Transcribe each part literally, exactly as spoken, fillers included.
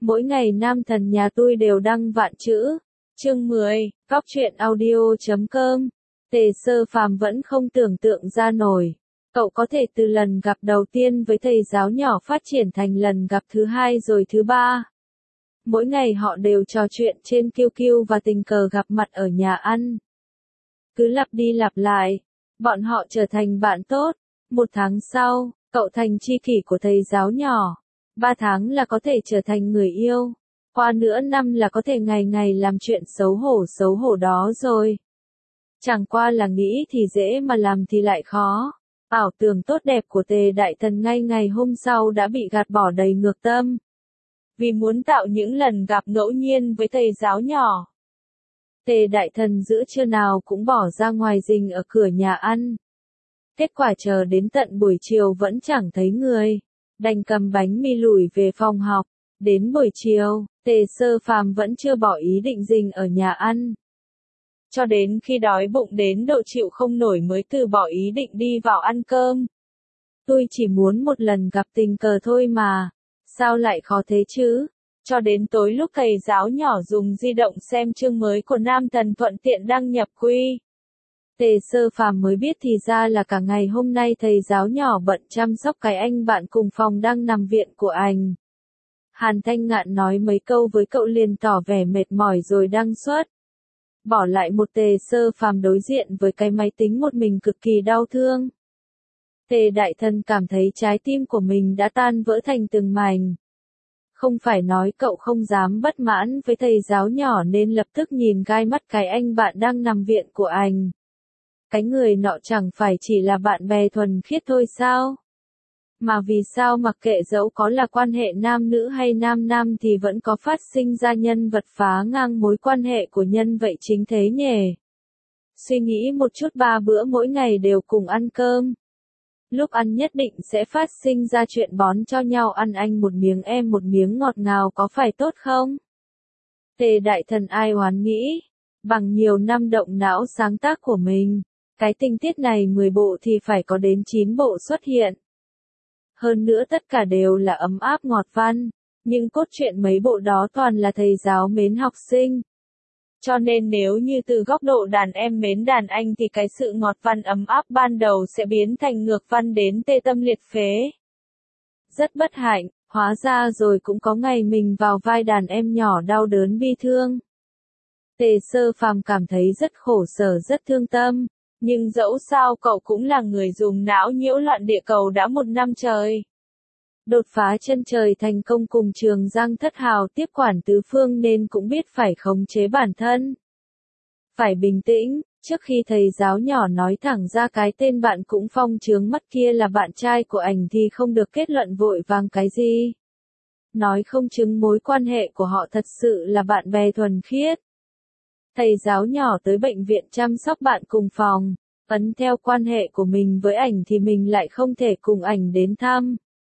Mỗi ngày nam thần nhà tôi đều đăng vạn chữ. Chương mười, Cóc truyện audio chấm com. Tề Sơ Phàm vẫn không tưởng tượng ra nổi. Cậu có thể từ lần gặp đầu tiên với thầy giáo nhỏ phát triển thành lần gặp thứ hai rồi thứ ba. Mỗi ngày họ đều trò chuyện trên Q Q và tình cờ gặp mặt ở nhà ăn. Cứ lặp đi lặp lại, bọn họ trở thành bạn tốt. Một tháng sau, cậu thành tri kỷ của thầy giáo nhỏ. Ba tháng là có thể trở thành người yêu. Qua nửa năm là có thể ngày ngày làm chuyện xấu hổ xấu hổ đó rồi. Chẳng qua là nghĩ thì dễ mà làm thì lại khó. Ảo tưởng tốt đẹp của Tề Đại Thần ngay ngày hôm sau đã bị gạt bỏ đầy ngược tâm. Vì muốn tạo những lần gặp ngẫu nhiên với thầy giáo nhỏ, Tề Đại Thần giữa trưa nào cũng bỏ ra ngoài rình ở cửa nhà ăn. Kết quả chờ đến tận buổi chiều vẫn chẳng thấy người, đành cầm bánh mì lủi về phòng học. Đến buổi chiều, Tề Sơ Phàm vẫn chưa bỏ ý định rình ở nhà ăn. Cho đến khi đói bụng đến độ chịu không nổi mới từ bỏ ý định đi vào ăn cơm. Tôi chỉ muốn một lần gặp tình cờ thôi mà, sao lại khó thế chứ? Cho đến tối lúc thầy giáo nhỏ dùng di động xem chương mới của Nam Thần thuận tiện đăng nhập quy. Tề Sơ Phàm mới biết thì ra là cả ngày hôm nay thầy giáo nhỏ bận chăm sóc cái anh bạn cùng phòng đang nằm viện của anh. Hàn Thanh Ngạn nói mấy câu với cậu liền tỏ vẻ mệt mỏi rồi đăng xuất. Bỏ lại một Tề Sơ Phàm đối diện với cái máy tính một mình cực kỳ đau thương. Tề Đại Thần cảm thấy trái tim của mình đã tan vỡ thành từng mảnh. Không phải nói cậu không dám bất mãn với thầy giáo nhỏ nên lập tức nhìn gai mắt cái anh bạn đang nằm viện của anh. Cái người nọ chẳng phải chỉ là bạn bè thuần khiết thôi sao? Mà vì sao mặc kệ dẫu có là quan hệ nam nữ hay nam nam thì vẫn có phát sinh ra nhân vật phá ngang mối quan hệ của nhân vậy chính thế nhỉ? Suy nghĩ một chút ba bữa mỗi ngày đều cùng ăn cơm. Lúc ăn nhất định sẽ phát sinh ra chuyện bón cho nhau ăn anh một miếng em một miếng ngọt ngào có phải tốt không? Tề Đại Thần ai oán nghĩ, bằng nhiều năm động não sáng tác của mình, cái tình tiết này mười bộ thì phải có đến chín bộ xuất hiện. Hơn nữa tất cả đều là ấm áp ngọt văn, nhưng cốt truyện mấy bộ đó toàn là thầy giáo mến học sinh. Cho nên nếu như từ góc độ đàn em mến đàn anh thì cái sự ngọt văn ấm áp ban đầu sẽ biến thành ngược văn đến tê tâm liệt phế. Rất bất hạnh, hóa ra rồi cũng có ngày mình vào vai đàn em nhỏ đau đớn bi thương. Tề Sơ Phàm cảm thấy rất khổ sở rất thương tâm, nhưng dẫu sao cậu cũng là người dùng não nhiễu loạn địa cầu đã một năm trời. Đột phá chân trời thành công cùng Trường Giang Thất Hào tiếp quản tứ phương nên cũng biết phải khống chế bản thân. Phải bình tĩnh, trước khi thầy giáo nhỏ nói thẳng ra cái tên bạn cũng phong trướng mắt kia là bạn trai của ảnh thì không được kết luận vội vàng cái gì. Nói không chứng mối quan hệ của họ thật sự là bạn bè thuần khiết. Thầy giáo nhỏ tới bệnh viện chăm sóc bạn cùng phòng, ấn theo quan hệ của mình với ảnh thì mình lại không thể cùng ảnh đến thăm.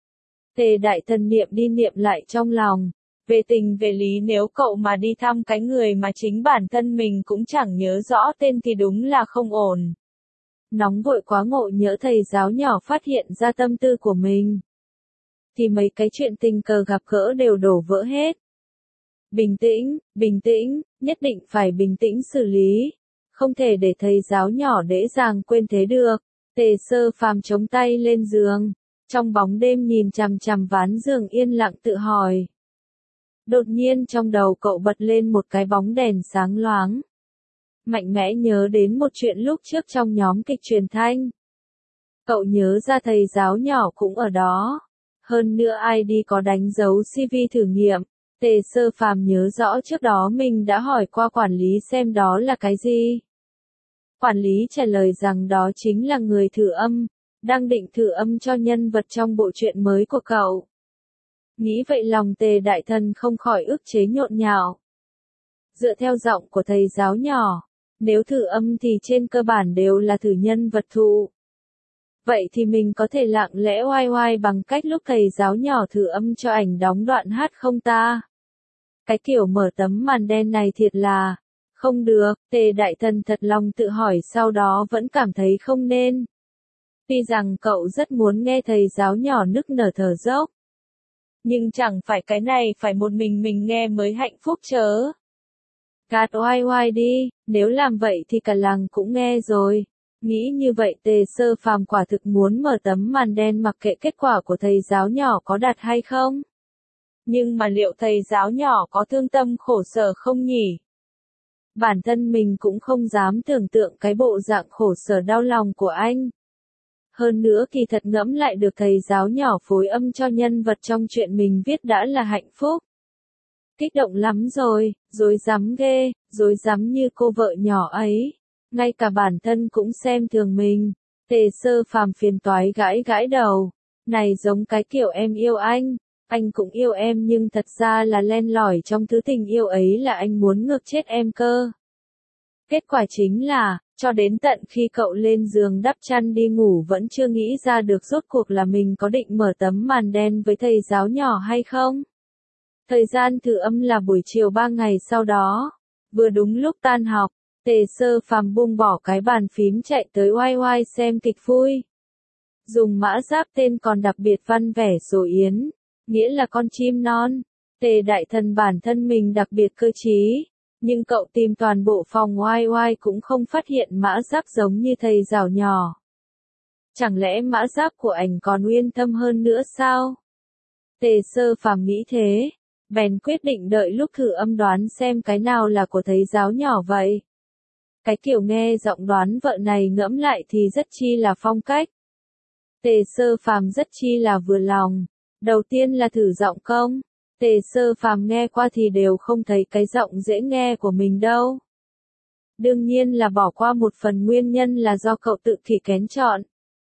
Tề Đại Thần niệm đi niệm lại trong lòng, về tình về lý nếu cậu mà đi thăm cái người mà chính bản thân mình cũng chẳng nhớ rõ tên thì đúng là không ổn. Nóng vội quá ngộ nhỡ thầy giáo nhỏ phát hiện ra tâm tư của mình, thì mấy cái chuyện tình cờ gặp gỡ đều đổ vỡ hết. Bình tĩnh, bình tĩnh, nhất định phải bình tĩnh xử lý, không thể để thầy giáo nhỏ dễ dàng quên thế được. Tề Sơ Phàm chống tay lên giường, trong bóng đêm nhìn chằm chằm ván giường yên lặng tự hỏi. Đột nhiên trong đầu cậu bật lên một cái bóng đèn sáng loáng. Mạnh mẽ nhớ đến một chuyện lúc trước trong nhóm kịch truyền thanh. Cậu nhớ ra thầy giáo nhỏ cũng ở đó. Hơn nữa i đê có đánh dấu xê vê thử nghiệm. Tề Sơ Phàm nhớ rõ trước đó mình đã hỏi qua quản lý xem đó là cái gì. Quản lý trả lời rằng đó chính là người thử âm, đang định thử âm cho nhân vật trong bộ truyện mới của cậu. Nghĩ vậy lòng Tề Đại Thần không khỏi ức chế nhộn nhạo. Dựa theo giọng của thầy giáo nhỏ, nếu thử âm thì trên cơ bản đều là thử nhân vật thụ. Vậy thì mình có thể lặng lẽ oai oai bằng cách lúc thầy giáo nhỏ thử âm cho ảnh đóng đoạn hát không ta? Cái kiểu mở tấm màn đen này thiệt là không được. Tề Đại Thần thật lòng tự hỏi sau đó vẫn cảm thấy không nên. Tuy rằng cậu rất muốn nghe thầy giáo nhỏ nức nở thở dốc, Nhưng chẳng phải cái này phải một mình mình nghe mới hạnh phúc chớ. Gạt oai oai đi, nếu làm vậy thì cả làng cũng nghe rồi. Nghĩ như vậy Tề Sơ Phàm quả thực muốn mở tấm màn đen mặc kệ kết quả của thầy giáo nhỏ có đạt hay không. Nhưng mà liệu thầy giáo nhỏ có thương tâm khổ sở không nhỉ? Bản thân mình cũng không dám tưởng tượng cái bộ dạng khổ sở đau lòng của anh. Hơn nữa kỳ thật ngẫm lại được thầy giáo nhỏ phối âm cho nhân vật trong chuyện mình viết đã là hạnh phúc. Kích động lắm rồi, dối rắm ghê, dối rắm như cô vợ nhỏ ấy. Ngay cả bản thân cũng xem thường mình. Tề Sơ Phàm phiền toái gãi gãi đầu. Này giống cái kiểu em yêu anh, anh cũng yêu em nhưng thật ra là len lỏi trong thứ tình yêu ấy là anh muốn ngược chết em cơ. Kết quả chính là, cho đến tận khi cậu lên giường đắp chăn đi ngủ vẫn chưa nghĩ ra được rốt cuộc là mình có định mở tấm màn đen với thầy giáo nhỏ hay không. Thời gian thử âm là buổi chiều ba ngày sau đó. Vừa đúng lúc tan học, Tề Sơ Phàm buông bỏ cái bàn phím chạy tới oai oai xem kịch vui. Dùng mã giáp tên còn đặc biệt văn vẻ số yến, nghĩa là con chim non. Tề đại thần bản thân mình đặc biệt cơ trí, nhưng cậu tìm toàn bộ phòng oai oai cũng không phát hiện mã giáp giống như thầy giáo nhỏ. Chẳng lẽ mã giáp của ảnh còn uyên thâm hơn nữa sao? Tề Sơ Phàm nghĩ thế, bèn quyết định đợi lúc thử âm đoán xem cái nào là của thầy giáo nhỏ vậy. Cái kiểu nghe giọng đoán vợ này ngẫm lại thì rất chi là phong cách. Tề Sơ Phàm rất chi là vừa lòng. Đầu tiên là thử giọng công. Tề Sơ Phàm nghe qua thì đều không thấy cái giọng dễ nghe của mình đâu. Đương nhiên là bỏ qua một phần nguyên nhân là do cậu tự kỷ kén chọn.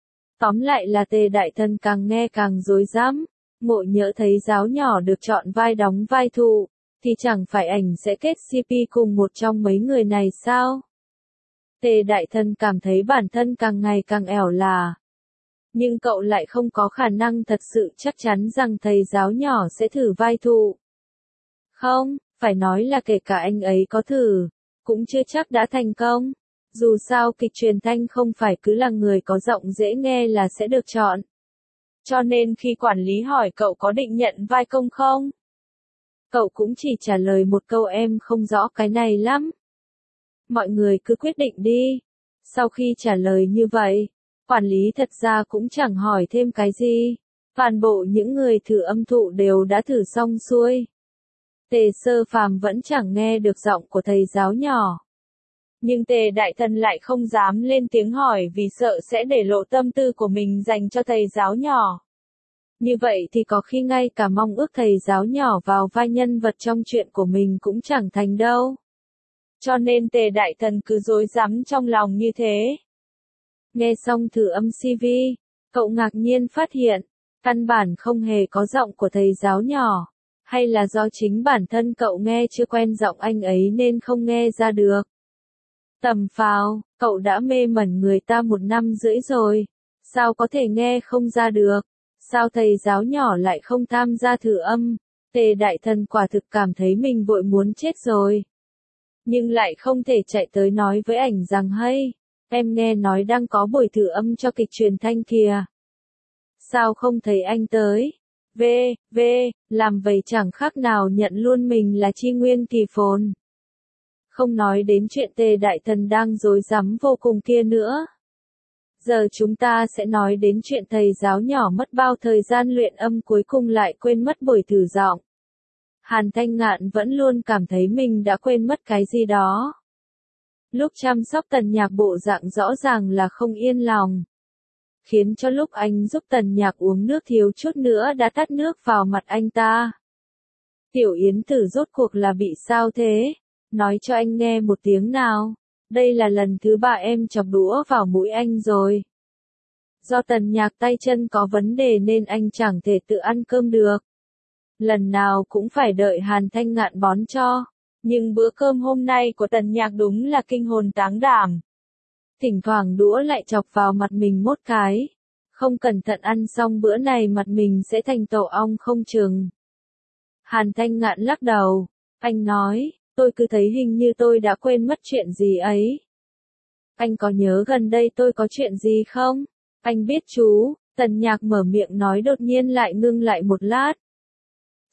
Tóm lại là Tề đại thần càng nghe càng rối rắm. Ngộ nhỡ thấy giáo nhỏ được chọn vai đóng vai phụ, thì chẳng phải ảnh sẽ kết xê pê cùng một trong mấy người này sao? Tề đại thần cảm thấy bản thân càng ngày càng ẻo là. Nhưng cậu lại không có khả năng thật sự chắc chắn rằng thầy giáo nhỏ sẽ thử vai phụ. Không, phải nói là kể cả anh ấy có thử, cũng chưa chắc đã thành công. Dù sao kịch truyền thanh không phải cứ là người có giọng dễ nghe là sẽ được chọn. Cho nên khi quản lý hỏi cậu có định nhận vai công không? Cậu cũng chỉ trả lời một câu em không rõ cái này lắm. Mọi người cứ quyết định đi. Sau khi trả lời như vậy, quản lý thật ra cũng chẳng hỏi thêm cái gì. Toàn bộ những người thử âm thụ đều đã thử xong xuôi. Tề Sơ Phàm vẫn chẳng nghe được giọng của thầy giáo nhỏ. Nhưng Tề đại thần lại không dám lên tiếng hỏi vì sợ sẽ để lộ tâm tư của mình dành cho thầy giáo nhỏ. Như vậy thì có khi ngay cả mong ước thầy giáo nhỏ vào vai nhân vật trong chuyện của mình cũng chẳng thành đâu. Cho nên Tề đại thần cứ rối rắm trong lòng như thế. Nghe xong thử âm xê vê, cậu ngạc nhiên phát hiện, căn bản không hề có giọng của thầy giáo nhỏ. Hay là do chính bản thân cậu nghe chưa quen giọng anh ấy nên không nghe ra được. Tầm phào, cậu đã mê mẩn người ta một năm rưỡi rồi. Sao có thể nghe không ra được? Sao thầy giáo nhỏ lại không tham gia thử âm? Tề đại thần quả thực cảm thấy mình vội muốn chết rồi. Nhưng lại không thể chạy tới nói với ảnh rằng hay, em nghe nói đang có buổi thử âm cho kịch truyền thanh kìa. Sao không thấy anh tới? V, V, làm vậy chẳng khác nào nhận luôn mình là Chi Nguyên Kỳ Phồn. Không nói đến chuyện Tề đại thần đang rối rắm vô cùng kia nữa. Giờ chúng ta sẽ nói đến chuyện thầy giáo nhỏ mất bao thời gian luyện âm cuối cùng lại quên mất buổi thử giọng. Hàn Thanh Ngạn vẫn luôn cảm thấy mình đã quên mất cái gì đó. Lúc chăm sóc Tần Nhạc bộ dạng rõ ràng là không yên lòng. Khiến cho lúc anh giúp Tần Nhạc uống nước thiếu chút nữa đã tát nước vào mặt anh ta. Tiểu Yến Tử rốt cuộc là bị sao thế? Nói cho anh nghe một tiếng nào. Đây là lần thứ ba em chọc đũa vào mũi anh rồi. Do Tần Nhạc tay chân có vấn đề nên anh chẳng thể tự ăn cơm được. Lần nào cũng phải đợi Hàn Thanh Ngạn bón cho. Nhưng bữa cơm hôm nay của Tần Nhạc đúng là kinh hồn táng đảm. Thỉnh thoảng đũa lại chọc vào mặt mình một cái. Không cẩn thận ăn xong bữa này mặt mình sẽ thành tổ ong không chừng. Hàn Thanh Ngạn lắc đầu. Anh nói, tôi cứ thấy hình như tôi đã quên mất chuyện gì ấy. Anh có nhớ gần đây tôi có chuyện gì không? Anh biết chú, Tần Nhạc mở miệng nói đột nhiên lại ngưng lại một lát.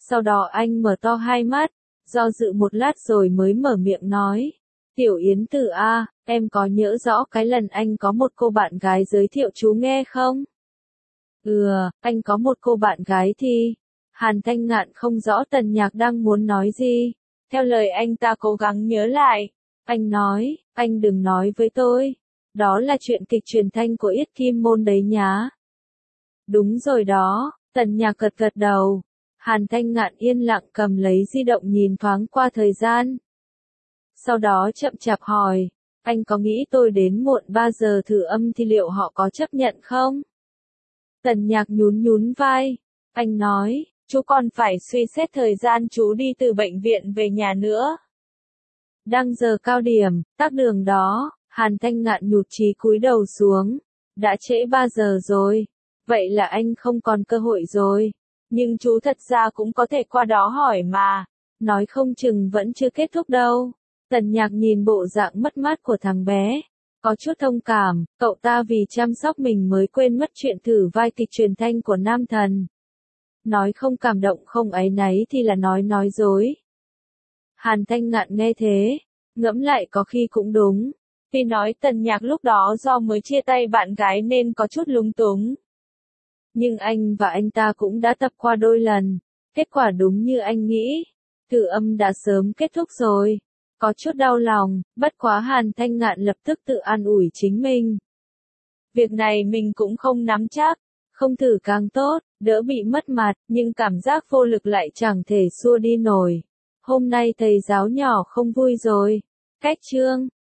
Sau đó anh mở to hai mắt, do dự một lát rồi mới mở miệng nói. Tiểu Yến Tử a, em có nhớ rõ cái lần anh có một cô bạn gái giới thiệu chú nghe không? Ừ, anh có một cô bạn gái thì... Hàn Thanh Ngạn không rõ Tần Nhạc đang muốn nói gì. Theo lời anh ta cố gắng nhớ lại. Anh nói, anh đừng nói với tôi. Đó là chuyện kịch truyền thanh của Yết Kim Môn đấy nhá. Đúng rồi đó, Tần Nhạc gật gật đầu. Hàn Thanh Ngạn yên lặng cầm lấy di động nhìn thoáng qua thời gian. Sau đó chậm chạp hỏi, anh có nghĩ tôi đến muộn ba giờ thử âm thì liệu họ có chấp nhận không? Tần Nhạc nhún nhún vai. Anh nói, chú còn phải suy xét thời gian chú đi từ bệnh viện về nhà nữa. Đang giờ cao điểm, tắc đường đó, Hàn Thanh Ngạn nhụt chí cúi đầu xuống. Đã trễ ba giờ rồi. Vậy là anh không còn cơ hội rồi. Nhưng chú thật ra cũng có thể qua đó hỏi mà. Nói không chừng vẫn chưa kết thúc đâu. Tần Nhạc nhìn bộ dạng mất mát của thằng bé. Có chút thông cảm, cậu ta vì chăm sóc mình mới quên mất chuyện thử vai kịch truyền thanh của nam thần. Nói không cảm động không áy náy thì là nói nói dối. Hàn Thanh Ngạn nghe thế, ngẫm lại có khi cũng đúng. Vì nói Tần Nhạc lúc đó do mới chia tay bạn gái nên có chút lúng túng. Nhưng anh và anh ta cũng đã tập qua đôi lần. Kết quả đúng như anh nghĩ. Thử âm đã sớm kết thúc rồi. Có chút đau lòng, bất quá Hàn Thanh Ngạn lập tức tự an ủi chính mình. Việc này mình cũng không nắm chắc. Không thử càng tốt, đỡ bị mất mặt, nhưng cảm giác vô lực lại chẳng thể xua đi nổi. Hôm nay thầy giáo nhỏ không vui rồi. Cách chương